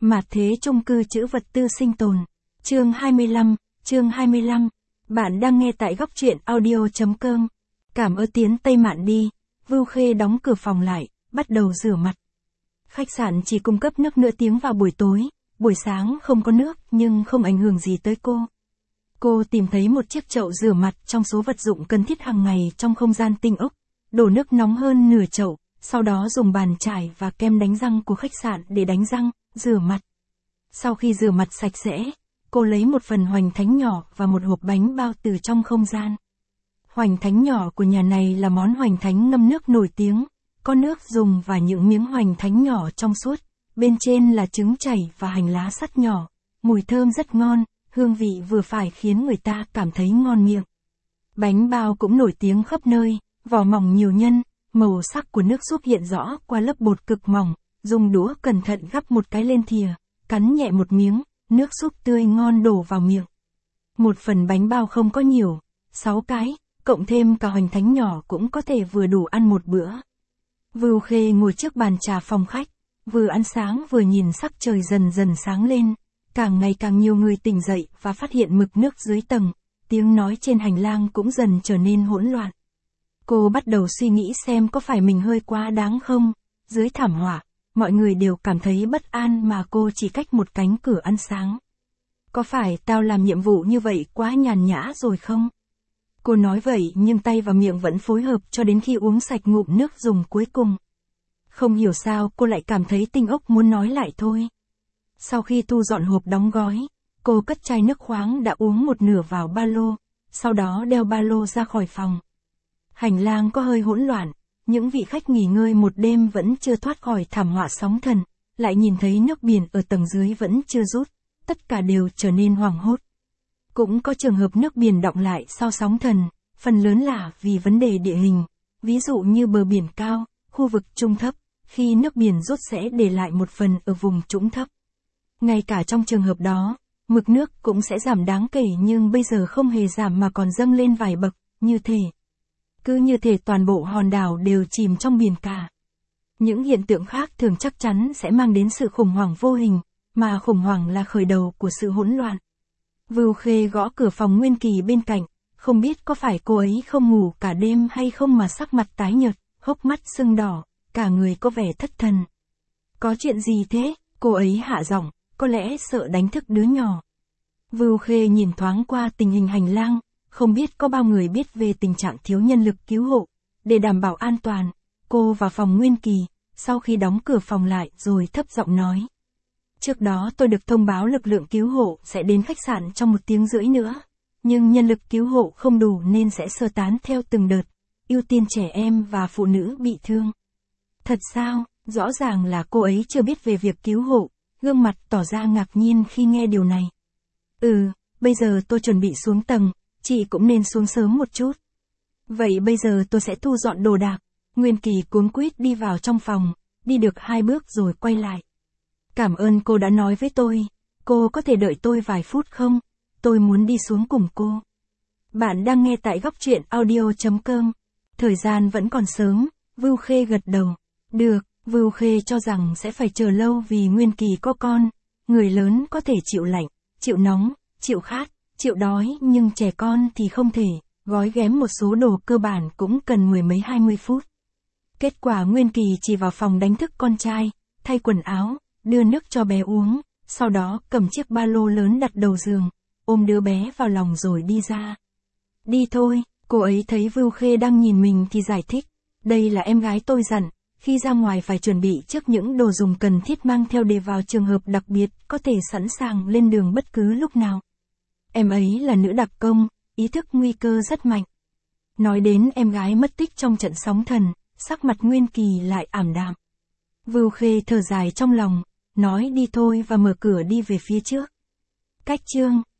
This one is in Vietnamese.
Mạt thế chung cư trữ vật tư sinh tồn. Chương 25. Bạn đang nghe tại góc truyện audio.com. Cảm ơn Tiến Tây Mạn đi. Vưu Khê đóng cửa phòng lại, bắt đầu rửa mặt. Khách sạn chỉ cung cấp nước nửa tiếng vào buổi tối, buổi sáng không có nước nhưng không ảnh hưởng gì tới cô. Cô tìm thấy một chiếc chậu rửa mặt trong số vật dụng cần thiết hàng ngày trong không gian tinh ốc, đổ nước nóng hơn nửa chậu, sau đó dùng bàn chải và kem đánh răng của khách sạn để đánh răng, rửa mặt. Sau khi rửa mặt sạch sẽ, cô lấy một phần hoành thánh nhỏ và một hộp bánh bao từ trong không gian. Hoành thánh nhỏ của nhà này là món hoành thánh ngâm nước nổi tiếng, có nước dùng và những miếng hoành thánh nhỏ trong suốt, bên trên là trứng chảy và hành lá sắt nhỏ, mùi thơm rất ngon, hương vị vừa phải khiến người ta cảm thấy ngon miệng. Bánh bao cũng nổi tiếng khắp nơi, vỏ mỏng nhiều nhân, màu sắc của nước súp hiện rõ qua lớp bột cực mỏng, dùng đũa cẩn thận gắp một cái lên thìa, cắn nhẹ một miếng, nước súp tươi ngon đổ vào miệng. Một phần bánh bao không có nhiều, 6 cái, cộng thêm cả hoành thánh nhỏ cũng có thể vừa đủ ăn một bữa. Vưu Khê ngồi trước bàn trà phòng khách, vừa ăn sáng vừa nhìn sắc trời dần dần sáng lên, càng ngày càng nhiều người tỉnh dậy và phát hiện mực nước dưới tầng, tiếng nói trên hành lang cũng dần trở nên hỗn loạn. Cô bắt đầu suy nghĩ xem có phải mình hơi quá đáng không, dưới thảm họa, mọi người đều cảm thấy bất an mà cô chỉ cách một cánh cửa ăn sáng. Có phải tao làm nhiệm vụ như vậy quá nhàn nhã rồi không? Cô nói vậy nhưng tay và miệng vẫn phối hợp cho đến khi uống sạch ngụm nước dùng cuối cùng. Không hiểu sao cô lại cảm thấy tinh ốc muốn nói lại thôi. Sau khi thu dọn hộp đóng gói, cô cất chai nước khoáng đã uống một nửa vào ba lô, sau đó đeo ba lô ra khỏi phòng. Hành lang có hơi hỗn loạn, những vị khách nghỉ ngơi một đêm vẫn chưa thoát khỏi thảm họa sóng thần, lại nhìn thấy nước biển ở tầng dưới vẫn chưa rút, tất cả đều trở nên hoảng hốt. Cũng có trường hợp nước biển đọng lại sau sóng thần, phần lớn là vì vấn đề địa hình, ví dụ như bờ biển cao, khu vực trung thấp, khi nước biển rút sẽ để lại một phần ở vùng trũng thấp. Ngay cả trong trường hợp đó, mực nước cũng sẽ giảm đáng kể nhưng bây giờ không hề giảm mà còn dâng lên vài bậc, cứ như thể toàn bộ hòn đảo đều chìm trong biển cả. Những hiện tượng khác thường chắc chắn sẽ mang đến sự khủng hoảng vô hình, mà khủng hoảng là khởi đầu của sự hỗn loạn. Vưu Khê gõ cửa phòng Nguyên Kỳ bên cạnh, không biết có phải cô ấy không ngủ cả đêm hay không mà sắc mặt tái nhợt, hốc mắt sưng đỏ, cả người có vẻ thất thần. Có chuyện gì thế? Cô ấy hạ giọng, có lẽ sợ đánh thức đứa nhỏ. Vưu Khê nhìn thoáng qua tình hình hành lang, không biết có bao người biết về tình trạng thiếu nhân lực cứu hộ. Để đảm bảo an toàn, cô vào phòng Nguyên Kỳ, sau khi đóng cửa phòng lại rồi thấp giọng nói. Trước đó tôi được thông báo lực lượng cứu hộ sẽ đến khách sạn trong 1 tiếng rưỡi nữa, nhưng nhân lực cứu hộ không đủ nên sẽ sơ tán theo từng đợt, ưu tiên trẻ em và phụ nữ bị thương. Thật sao? Rõ ràng là cô ấy chưa biết về việc cứu hộ, gương mặt tỏ ra ngạc nhiên khi nghe điều này. Bây giờ tôi chuẩn bị xuống tầng, chị cũng nên xuống sớm một chút. Vậy bây giờ tôi sẽ thu dọn đồ đạc. Nguyên Kỳ cuống quýt đi vào trong phòng, đi được 2 bước rồi quay lại. Cảm ơn cô đã nói với tôi, cô có thể đợi tôi vài phút không? Tôi muốn đi xuống cùng cô. Bạn đang nghe tại góc truyện audio.com. Thời gian vẫn còn sớm, Vưu Khê gật đầu. Được, Vưu Khê cho rằng sẽ phải chờ lâu vì Nguyên Kỳ có con. Người lớn có thể chịu lạnh, chịu nóng, chịu khát, chịu đói nhưng trẻ con thì không thể, gói ghém một số đồ cơ bản cũng cần 10 mấy 20 phút. Kết quả Nguyên Kỳ chỉ vào phòng đánh thức con trai, thay quần áo, đưa nước cho bé uống, sau đó cầm chiếc ba lô lớn đặt đầu giường, ôm đứa bé vào lòng rồi đi ra. Đi thôi, cô ấy thấy Vưu Khê đang nhìn mình thì giải thích, đây là em gái tôi dặn, khi ra ngoài phải chuẩn bị trước những đồ dùng cần thiết mang theo để vào trường hợp đặc biệt có thể sẵn sàng lên đường bất cứ lúc nào. Em ấy là nữ đặc công, ý thức nguy cơ rất mạnh. Nói đến em gái mất tích trong trận sóng thần, sắc mặt Nguyên Kỳ lại ảm đạm. Vưu Khê thở dài trong lòng, nói đi thôi và mở cửa đi về phía trước. Cách chương